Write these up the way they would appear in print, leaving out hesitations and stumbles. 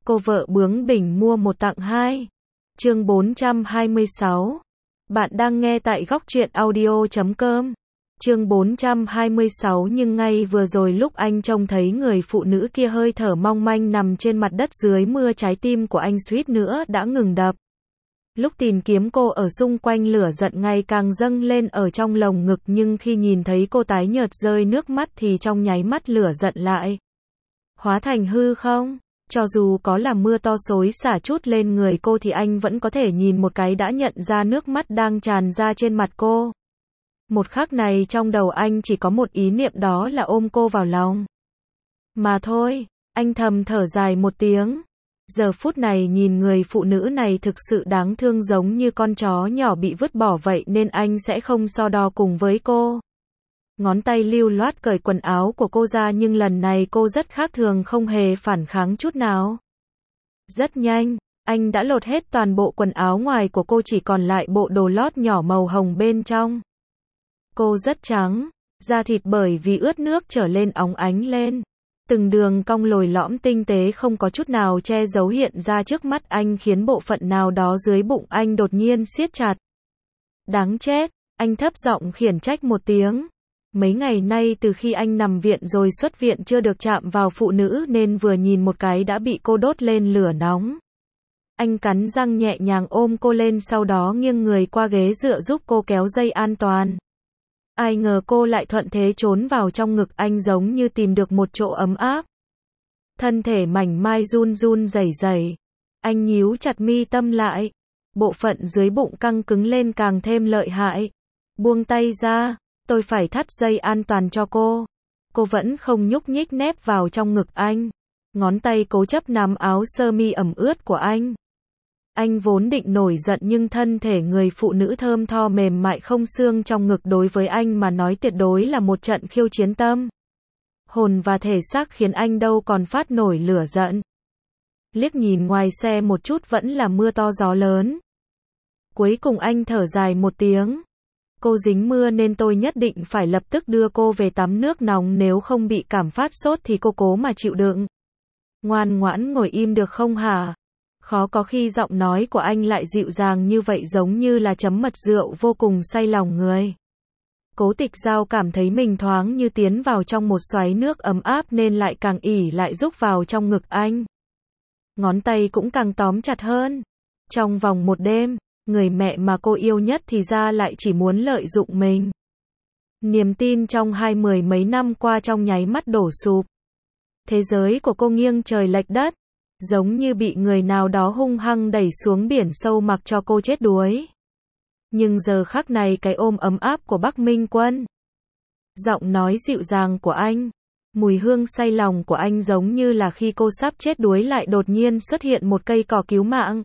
Cô vợ bướng bỉnh mua một tặng hai. Chương 426. Bạn đang nghe tại góc truyện audio.com. Chương 426. Nhưng ngay vừa rồi lúc anh trông thấy người phụ nữ kia hơi thở mong manh nằm trên mặt đất dưới mưa, trái tim của anh suýt nữa đã ngừng đập. Lúc tìm kiếm cô ở xung quanh, lửa giận ngày càng dâng lên ở trong lồng ngực, nhưng khi nhìn thấy cô tái nhợt rơi nước mắt thì trong nháy mắt lửa giận lại hóa thành hư không. Cho dù có là mưa to xối xả chút lên người cô thì anh vẫn có thể nhìn một cái đã nhận ra nước mắt đang tràn ra trên mặt cô. Một khắc này trong đầu anh chỉ có một ý niệm, đó là ôm cô vào lòng mà thôi. Anh thầm thở dài một tiếng. Giờ phút này nhìn người phụ nữ này thực sự đáng thương, giống như con chó nhỏ bị vứt bỏ vậy, nên anh sẽ không so đo cùng với cô. Ngón tay lưu loát cởi quần áo của cô ra, nhưng lần này cô rất khác thường, không hề phản kháng chút nào. Rất nhanh, anh đã lột hết toàn bộ quần áo ngoài của cô, chỉ còn lại bộ đồ lót nhỏ màu hồng bên trong. Cô rất trắng, da thịt bởi vì ướt nước trở lên óng ánh lên. Từng đường cong lồi lõm tinh tế không có chút nào che giấu hiện ra trước mắt anh, khiến bộ phận nào đó dưới bụng anh đột nhiên siết chặt. Đáng chết, anh thấp giọng khiển trách một tiếng. Mấy ngày nay từ khi anh nằm viện rồi xuất viện chưa được chạm vào phụ nữ, nên vừa nhìn một cái đã bị cô đốt lên lửa nóng. Anh cắn răng nhẹ nhàng ôm cô lên, sau đó nghiêng người qua ghế dựa giúp cô kéo dây an toàn. Ai ngờ cô lại thuận thế trốn vào trong ngực anh, giống như tìm được một chỗ ấm áp. Thân thể mảnh mai run run rẩy rẩy. Anh nhíu chặt mi tâm lại. Bộ phận dưới bụng căng cứng lên càng thêm lợi hại. Buông tay ra, tôi phải thắt dây an toàn cho cô. Cô vẫn không nhúc nhích, nép vào trong ngực anh. Ngón tay cố chấp nắm áo sơ mi ẩm ướt của anh. Anh vốn định nổi giận, nhưng thân thể người phụ nữ thơm tho mềm mại không xương trong ngực đối với anh mà nói tuyệt đối là một trận khiêu chiến tâm hồn và thể xác, khiến anh đâu còn phát nổi lửa giận. Liếc nhìn ngoài xe một chút vẫn là mưa to gió lớn. Cuối cùng anh thở dài một tiếng. Cô dính mưa nên tôi nhất định phải lập tức đưa cô về tắm nước nóng, nếu không bị cảm phát sốt thì cô cố mà chịu đựng. Ngoan ngoãn ngồi im được không hả? Khó có khi giọng nói của anh lại dịu dàng như vậy, giống như là chấm mật rượu, vô cùng say lòng người. Cố Tịch Giao cảm thấy mình thoáng như tiến vào trong một xoáy nước ấm áp, nên lại càng ỉ lại rúc vào trong ngực anh. Ngón tay cũng càng tóm chặt hơn. Trong vòng một đêm, người mẹ mà cô yêu nhất thì ra lại chỉ muốn lợi dụng mình. Niềm tin trong mười mấy năm qua trong nháy mắt đổ sụp. Thế giới của cô nghiêng trời lệch đất, giống như bị người nào đó hung hăng đẩy xuống biển sâu mặc cho cô chết đuối. Nhưng giờ khắc này cái ôm ấm áp của Bắc Minh Quân, giọng nói dịu dàng của anh, mùi hương say lòng của anh, giống như là khi cô sắp chết đuối lại đột nhiên xuất hiện một cây cỏ cứu mạng.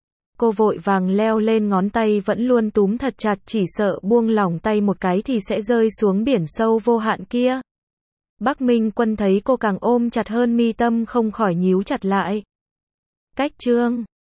Cô vội vàng leo lên, ngón tay vẫn luôn túm thật chặt, chỉ sợ buông lỏng tay một cái thì sẽ rơi xuống biển sâu vô hạn kia. Bắc Minh Quân thấy cô càng ôm chặt hơn, mi tâm không khỏi nhíu chặt lại. Cách chương